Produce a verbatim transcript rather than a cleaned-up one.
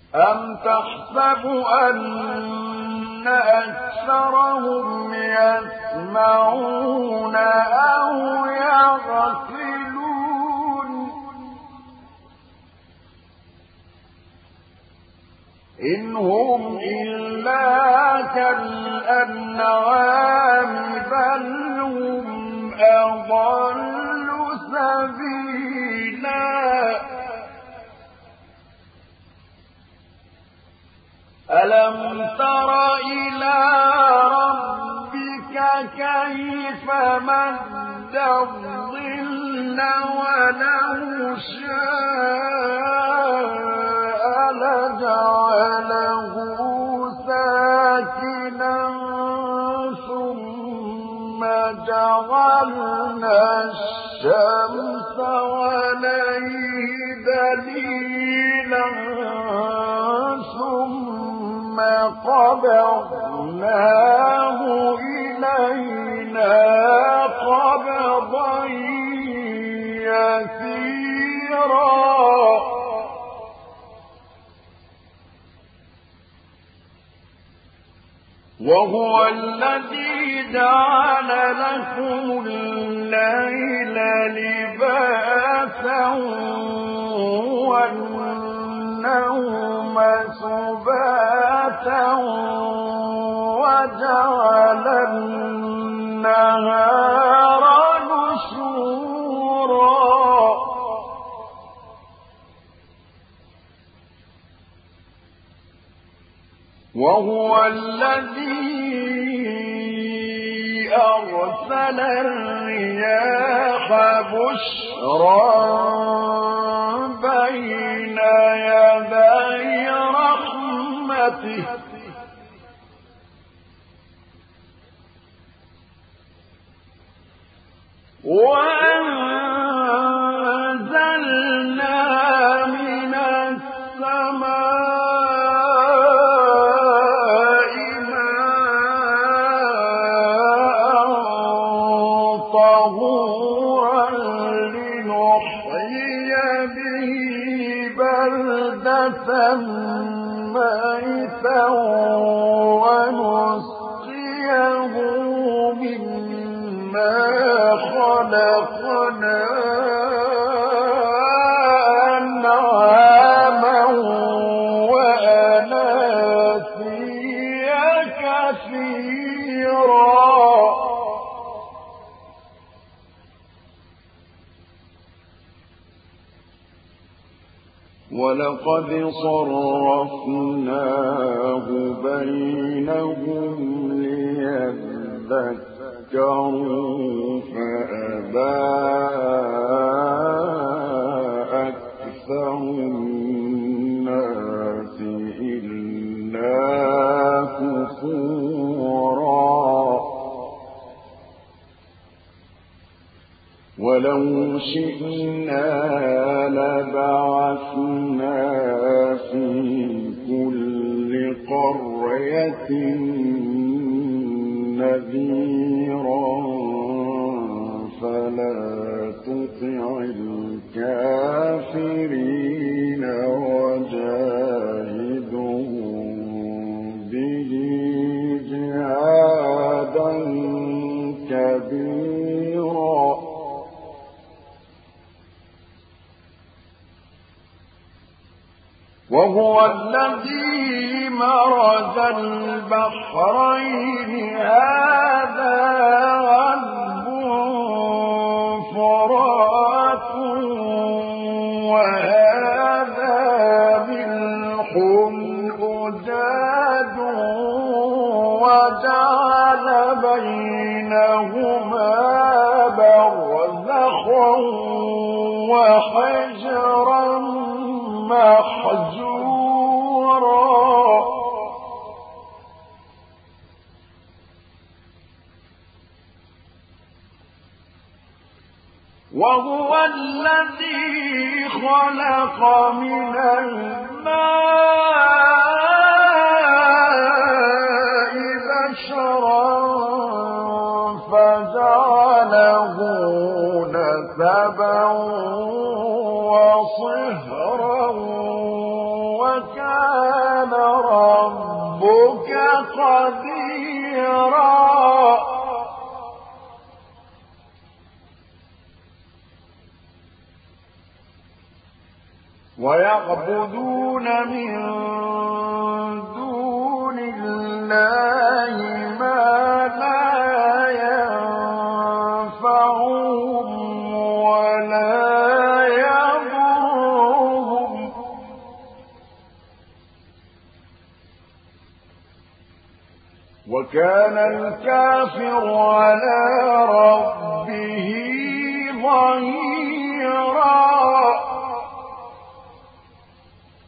أم تحسب أن أكثرهم يسمعون أو يعقلون إن هم إلا كالأنعام بل هم أضل سبيلا ألم تر إلى ربك كيف مد الظل ولو شاء لجعله ساكنا ثم جعلنا الشمس عليه دليلا ثم قبضناه إلينا قبضا يسيرا وهو الذي جعل لكم الليل لباسا والنوم سباتا وجعل النهار نشورا وهو الذي أرسل الرياح بشرا بين يدي رحمته وأنزلنا من السماء ماء طهورا لنحيي به بلدة ميتا ونسقيه مما خلقنا أنعاما وأناسيا كثيرا ولقد صرفناه بينهم ليذكروا فأبى أكثر الناس إلا كفورا ولو شئنا لبعثنا في كل قرية نذيرا فلا تطع الكافرين وجاهدهم به جهادا كبيرا وهو الذي مرج البحرين هذا عذب فرات وهذا ملح أجاج وجعل بينهما برزخا وحجرا محجورا وهو الذي خلق من الماء بشرا فجعله نسبا وصهرا وكان ربك قديرا ويعبدون من دون الله ما لا ينفعهم ولا يضرهم وكان الكافر على ربه ظهيرا